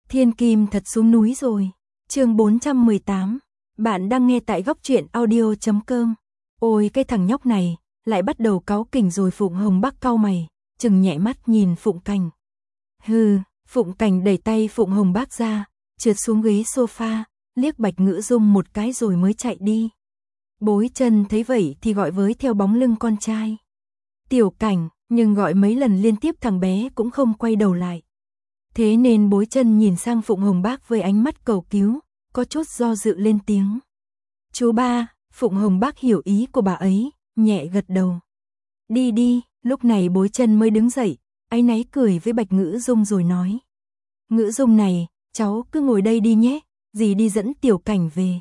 Thiên Kim thật xuống núi rồi. Chương 418. Bạn đang nghe tại góc truyện audio.com. Ôi cái thằng nhóc này, lại bắt đầu cáu kỉnh rồi. Phụng Hồng Bắc cau mày, chừng nhẹ mắt nhìn Phụng Cảnh. Hừ, Phụng Cảnh đẩy tay Phụng Hồng Bắc ra, trượt xuống ghế sofa, liếc Bạch Ngữ Dung một cái rồi mới chạy đi. Bối Chân thấy vậy thì gọi với theo bóng lưng con trai. Tiểu Cảnh, nhưng gọi mấy lần liên tiếp thằng bé cũng không quay đầu lại. Thế nên Bối Chân nhìn sang Phụng Hồng Bác với ánh mắt cầu cứu, có chút do dự lên tiếng. Chú ba. Phụng Hồng Bác hiểu ý của bà ấy, nhẹ gật đầu. Đi đi. Lúc này Bối Chân mới đứng dậy, áy náy cười với Bạch Ngữ Dung rồi nói. Ngữ Dung này, cháu cứ ngồi đây đi nhé, dì đi dẫn Tiểu Cảnh về.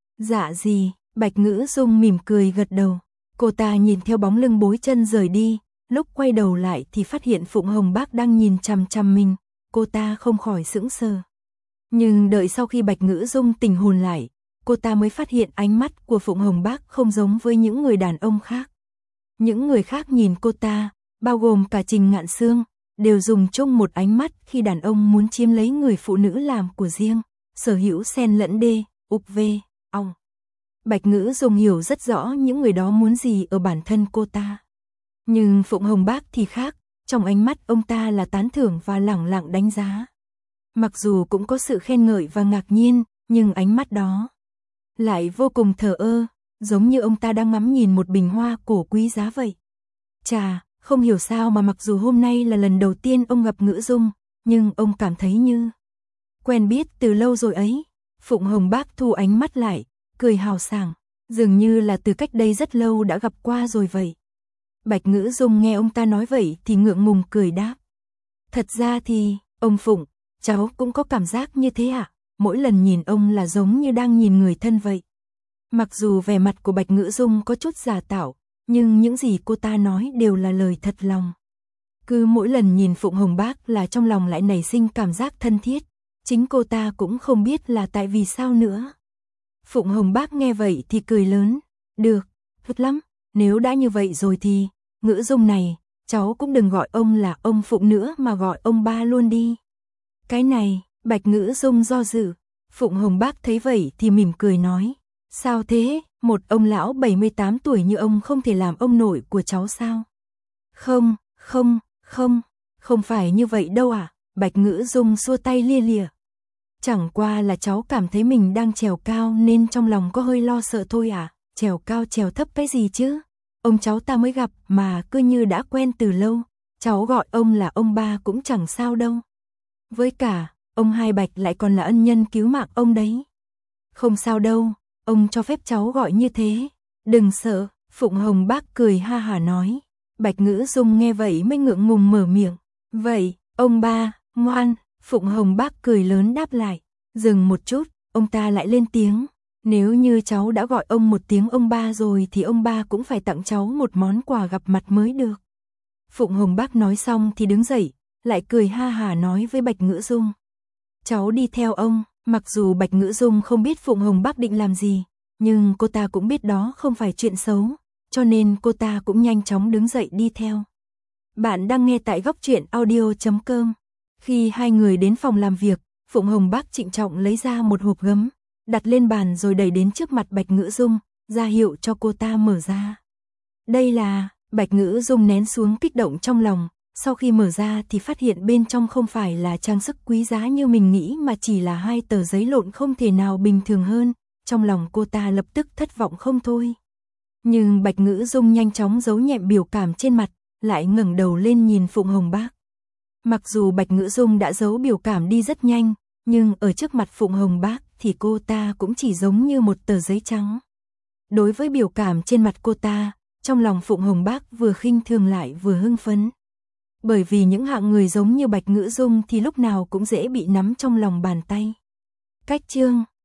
Dạ dì. Bạch Ngữ Dung mỉm cười gật đầu. Cô ta nhìn theo bóng lưng Bối Chân rời đi, lúc quay đầu lại thì phát hiện Phụng Hồng Bác đang nhìn chằm chằm mình, cô ta không khỏi sững sờ. Nhưng đợi sau khi Bạch Ngữ Dung tỉnh hồn lại, cô ta mới phát hiện ánh mắt của Phụng Hồng Bác không giống với những người đàn ông khác. Những người khác nhìn cô ta, bao gồm cả Trình Ngạn Sương, đều dùng chung một ánh mắt khi đàn ông muốn chiếm lấy người phụ nữ làm của riêng, sở hữu xen lẫn đê, ục vê, ong. Bạch Ngữ Dung hiểu rất rõ những người đó muốn gì ở bản thân cô ta. Nhưng Phụng Hồng Bác thì khác, trong ánh mắt ông ta là tán thưởng và lẳng lặng đánh giá. Mặc dù cũng có sự khen ngợi và ngạc nhiên, nhưng ánh mắt đó lại vô cùng thờ ơ, giống như ông ta đang ngắm nhìn một bình hoa cổ quý giá vậy. Chà, không hiểu sao mà mặc dù hôm nay là lần đầu tiên ông gặp Ngữ Dung, nhưng ông cảm thấy như quen biết từ lâu rồi ấy. Phụng Hồng Bác thu ánh mắt lại, cười hào sảng, dường như là từ cách đây rất lâu đã gặp qua rồi vậy. Bạch Ngữ Dung nghe ông ta nói vậy thì ngượng ngùng cười đáp. Thật ra thì, ông Phụng, cháu cũng có cảm giác như thế ạ. Mỗi lần nhìn ông là giống như đang nhìn người thân vậy. Mặc dù vẻ mặt của Bạch Ngữ Dung có chút giả tạo, nhưng những gì cô ta nói đều là lời thật lòng. Cứ mỗi lần nhìn Phụng Hồng Bác là trong lòng lại nảy sinh cảm giác thân thiết. Chính cô ta cũng không biết là tại vì sao nữa. Phụng Hồng Bác nghe vậy thì cười lớn. Được, tốt lắm, nếu đã như vậy rồi thì, Ngữ Dung này, cháu cũng đừng gọi ông là ông Phụng nữa mà gọi ông ba luôn đi. Cái này, Bạch Ngữ Dung do dự. Phụng Hồng Bác thấy vậy thì mỉm cười nói. Sao thế, một ông lão 78 tuổi như ông không thể làm ông nội của cháu sao? Không phải như vậy đâu ạ. Bạch Ngữ Dung xua tay lia lịa. Chẳng qua là cháu cảm thấy mình đang trèo cao nên trong lòng có hơi lo sợ thôi ạ. Trèo cao trèo thấp cái gì chứ? Ông cháu ta mới gặp mà cứ như đã quen từ lâu, cháu gọi ông là ông ba cũng chẳng sao đâu. Với cả, ông Hai Bạch lại còn là ân nhân cứu mạng ông đấy. Không sao đâu, ông cho phép cháu gọi như thế. Đừng sợ, Phụng Hồng Bác cười ha hả nói. Bạch Ngữ Dung nghe vậy mới ngượng ngùng mở miệng. Vậy, ông ba, ngoan, Phụng Hồng Bác cười lớn đáp lại. Dừng một chút, ông ta lại lên tiếng. Nếu như cháu đã gọi ông một tiếng ông ba rồi thì ông ba cũng phải tặng cháu một món quà gặp mặt mới được. Phụng Hồng Bác nói xong thì đứng dậy, lại cười ha hả nói với Bạch Ngữ Dung. Cháu đi theo ông. Mặc dù Bạch Ngữ Dung không biết Phụng Hồng Bác định làm gì, nhưng cô ta cũng biết đó không phải chuyện xấu, cho nên cô ta cũng nhanh chóng đứng dậy đi theo. Bạn đang nghe tại góc truyện audio.com. Khi hai người đến phòng làm việc, Phụng Hồng Bác trịnh trọng lấy ra một hộp gấm, đặt lên bàn rồi đẩy đến trước mặt Bạch Ngữ Dung, ra hiệu cho cô ta mở ra. Đây là, Bạch Ngữ Dung nén xuống kích động trong lòng, sau khi mở ra thì phát hiện bên trong không phải là trang sức quý giá như mình nghĩ mà chỉ là hai tờ giấy lộn không thể nào bình thường hơn, trong lòng cô ta lập tức thất vọng không thôi. Nhưng Bạch Ngữ Dung nhanh chóng giấu nhẹm biểu cảm trên mặt, lại ngẩng đầu lên nhìn Phụng Hồng Bác. Mặc dù Bạch Ngữ Dung đã giấu biểu cảm đi rất nhanh, nhưng ở trước mặt Phụng Hồng Bác thì cô ta cũng chỉ giống như một tờ giấy trắng. Đối với biểu cảm trên mặt cô ta, trong lòng Phụng Hồng Bác vừa khinh thường lại vừa hưng phấn. Bởi vì những hạng người giống như Bạch Ngữ Dung thì lúc nào cũng dễ bị nắm trong lòng bàn tay. Cách chương